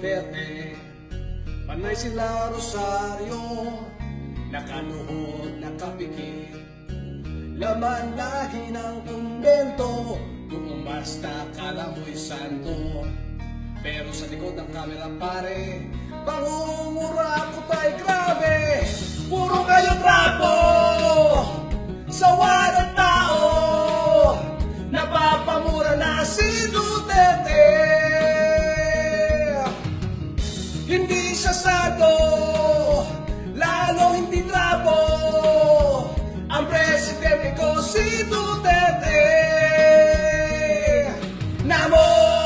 Duterte. Panay sila Rosario, nakanuhod, nakapikit. Laman lagi ng kumbento, kung basta kala mo'y santo. Pero sa likod ng kamera pare, pangungura ko tayo grabe. Puro kayo trapo, sawa ng tao, napapamura na si Duterte. Hindi siya sado, lalo hindi trapo, ang presidente ko si Duterte. Namo!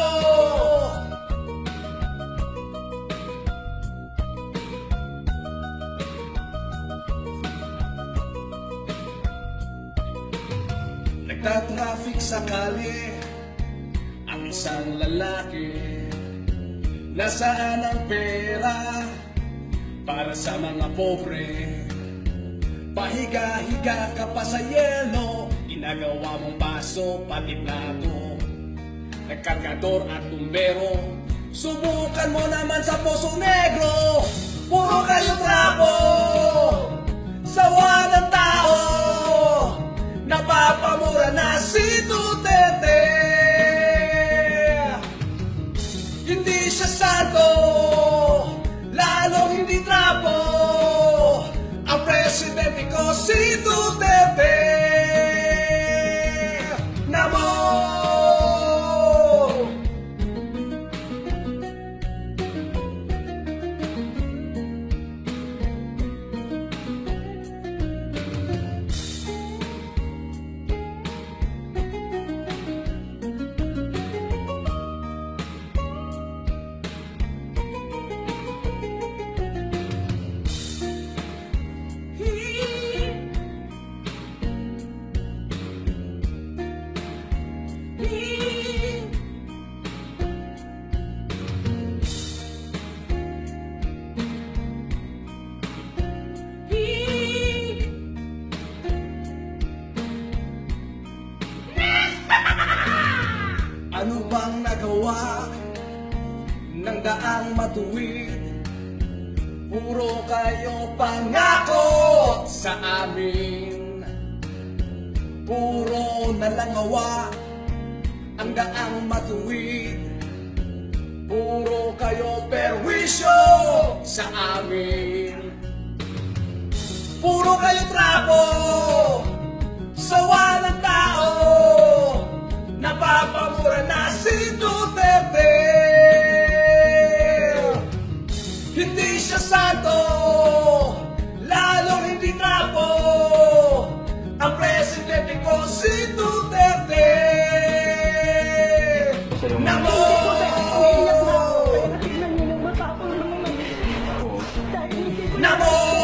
Nagtatraffic sa kalye ang isang lalaki. Nasaan ang pera para sa mga pobre? Pahiga-higa ka pa sa yelo, ginagawa mong paso pati plato. Nagkargador at tumbero, subukan mo naman sa Poso Negro. Puro kayo trapo, sawa ng tao, napapamura na si Duterte. Hindi siya santo, lalo hindi trapo, ang presidente ko si Duterte. Namo! Ano bang nagawa ng daang matuwid? Puro kayo pangako sa amin, puro nalangawa ang daang matuwid. Puro kayo perwisyo sa amin, puro kayo trapo, sawa ng tao, napapamura na si Duterte. Hindi siya santo, lalo hindi trapo, ang presidente ko si Duterte. Namo! Namo!